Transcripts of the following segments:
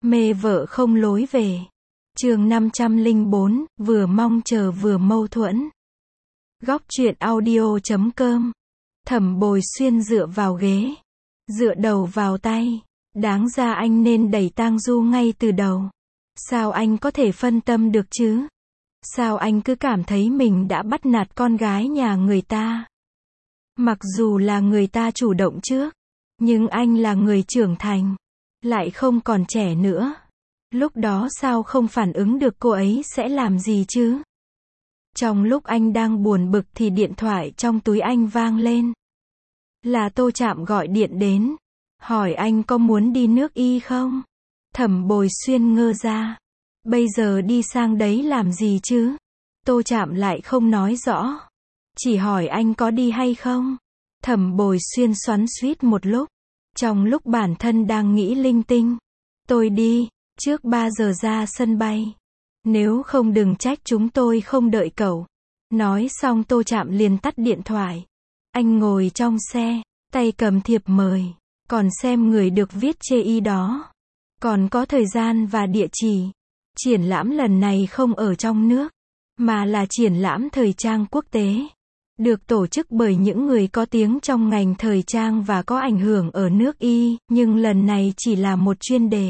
Mê vợ không lối về. Chương 504, vừa mong chờ vừa mâu thuẫn. Góc truyện audio.com. Thẩm Bồi Xuyên dựa vào ghế, dựa đầu vào tay. Đáng ra anh nên đẩy tang Du ngay từ đầu. Sao anh có thể phân tâm được chứ? Sao anh cứ cảm thấy mình đã bắt nạt con gái nhà người ta? Mặc dù là người ta chủ động trước, nhưng anh là người trưởng thành, lại không còn trẻ nữa. Lúc đó sao không phản ứng được cô ấy sẽ làm gì chứ? Trong lúc anh đang buồn bực thì điện thoại trong túi anh vang lên. Là Tô Trạm gọi điện đến, hỏi anh có muốn đi nước Y không? Thẩm Bồi Xuyên ngơ ra. Bây giờ đi sang đấy làm gì chứ? Tô Trạm lại không nói rõ, chỉ hỏi anh có đi hay không? Thẩm Bồi Xuyên xoắn xuýt một lúc, trong lúc bản thân đang nghĩ linh tinh. Tôi đi, trước 3 giờ ra sân bay. Nếu không đừng trách chúng tôi không đợi cậu. Nói xong Tô Trạm liền tắt điện thoại. Anh ngồi trong xe, tay cầm thiệp mời, còn xem người được viết chê y đó. Còn có thời gian và địa chỉ. Triển lãm lần này không ở trong nước, mà là triển lãm thời trang quốc tế. Được tổ chức bởi những người có tiếng trong ngành thời trang và có ảnh hưởng ở nước Y, nhưng lần này chỉ là một chuyên đề.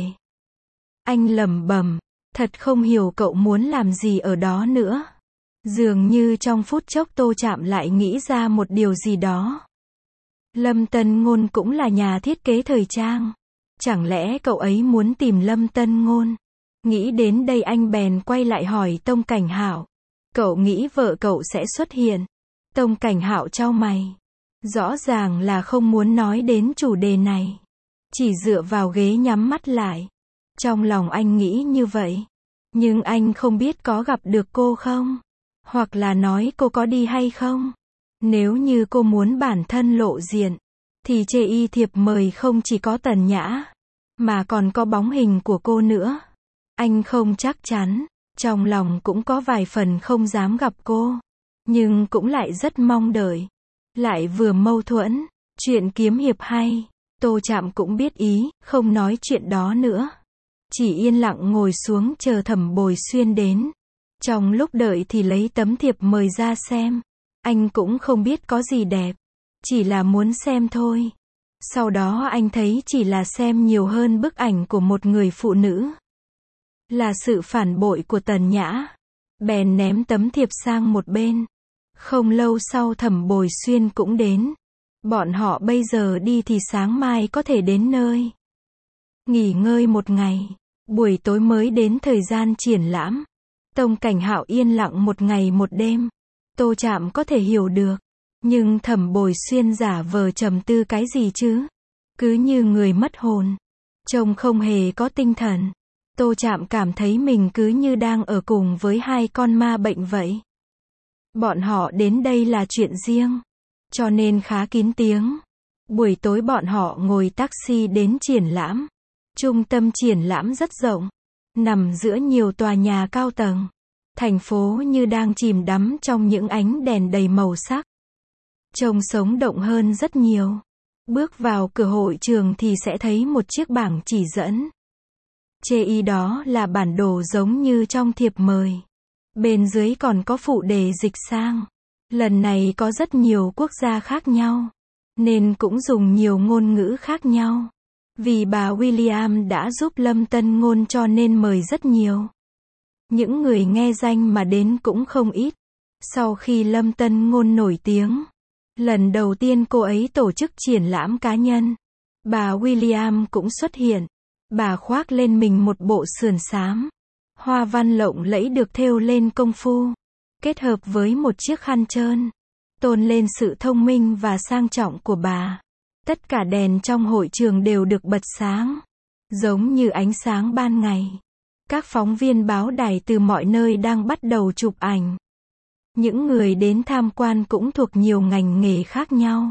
Anh lẩm bẩm, thật không hiểu cậu muốn làm gì ở đó nữa. Dường như trong phút chốc Tô Trạm lại nghĩ ra một điều gì đó. Lâm Tân Ngôn cũng là nhà thiết kế thời trang. Chẳng lẽ cậu ấy muốn tìm Lâm Tân Ngôn? Nghĩ đến đây anh bèn quay lại hỏi Tông Cảnh Hạo. Cậu nghĩ vợ cậu sẽ xuất hiện? Tông Cảnh Hạo chau mày. Rõ ràng là không muốn nói đến chủ đề này. Chỉ dựa vào ghế nhắm mắt lại. Trong lòng anh nghĩ như vậy. Nhưng anh không biết có gặp được cô không? Hoặc là nói cô có đi hay không? Nếu như cô muốn bản thân lộ diện, thì chê y thiệp mời không chỉ có Tần Nhã, mà còn có bóng hình của cô nữa. Anh không chắc chắn, trong lòng cũng có vài phần không dám gặp cô. Nhưng cũng lại rất mong đợi. Lại vừa mâu thuẫn, chuyện kiếm hiệp hay. Tô Trạm cũng biết ý, không nói chuyện đó nữa. Chỉ yên lặng ngồi xuống chờ Thẩm Bồi Xuyên đến. Trong lúc đợi thì lấy tấm thiệp mời ra xem. Anh cũng không biết có gì đẹp. Chỉ là muốn xem thôi. Sau đó anh thấy chỉ là xem nhiều hơn bức ảnh của một người phụ nữ. Là sự phản bội của Tần Nhã. Bèn ném tấm thiệp sang một bên. Không lâu sau Thẩm Bồi Xuyên cũng đến. Bọn họ bây giờ đi thì sáng mai có thể đến nơi. Nghỉ ngơi một ngày. Buổi tối mới đến thời gian triển lãm. Tông Cảnh Hạo yên lặng một ngày một đêm. Tô Trạm có thể hiểu được. Nhưng Thẩm Bồi Xuyên giả vờ trầm tư cái gì chứ? Cứ như người mất hồn. Trông không hề có tinh thần. Tô Trạm cảm thấy mình cứ như đang ở cùng với hai con ma bệnh vậy. Bọn họ đến đây là chuyện riêng, cho nên khá kín tiếng. Buổi tối bọn họ ngồi taxi đến triển lãm. Trung tâm triển lãm rất rộng, nằm giữa nhiều tòa nhà cao tầng. Thành phố như đang chìm đắm trong những ánh đèn đầy màu sắc. Trông sống động hơn rất nhiều. Bước vào cửa hội trường thì sẽ thấy một chiếc bảng chỉ dẫn. Chê y đó là bản đồ giống như trong thiệp mời. Bên dưới còn có phụ đề dịch sang. Lần này có rất nhiều quốc gia khác nhau, nên cũng dùng nhiều ngôn ngữ khác nhau. Vì bà William đã giúp Lâm Tân Ngôn cho nên mời rất nhiều. Những người nghe danh mà đến cũng không ít. Sau khi Lâm Tân Ngôn nổi tiếng, lần đầu tiên cô ấy tổ chức triển lãm cá nhân, bà William cũng xuất hiện. Bà khoác lên mình một bộ sườn xám, hoa văn lộng lẫy được thêu lên công phu, kết hợp với một chiếc khăn trơn, tôn lên sự thông minh và sang trọng của bà. Tất cả đèn trong hội trường đều được bật sáng, giống như ánh sáng ban ngày. Các phóng viên báo đài từ mọi nơi đang bắt đầu chụp ảnh. Những người đến tham quan cũng thuộc nhiều ngành nghề khác nhau.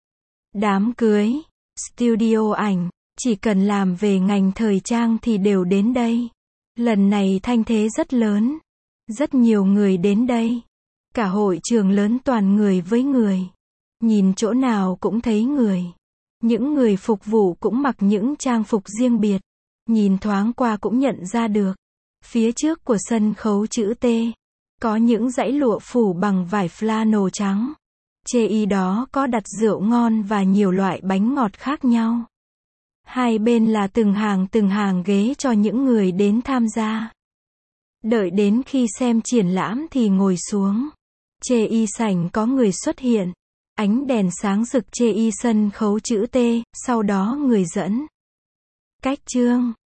Đám cưới, studio ảnh, chỉ cần làm về ngành thời trang thì đều đến đây. Lần này thanh thế rất lớn. Rất nhiều người đến đây. Cả hội trường lớn toàn người với người. Nhìn chỗ nào cũng thấy người. Những người phục vụ cũng mặc những trang phục riêng biệt. Nhìn thoáng qua cũng nhận ra được. Phía trước của sân khấu chữ T, có những dãy lụa phủ bằng vải flannel trắng. Chê y đó có đặt rượu ngon và nhiều loại bánh ngọt khác nhau. Hai bên là từng hàng ghế cho những người đến tham gia. Đợi đến khi xem triển lãm thì ngồi xuống. Chê y sảnh có người xuất hiện. Ánh đèn sáng rực chê y sân khấu chữ T, sau đó người dẫn. Cách chương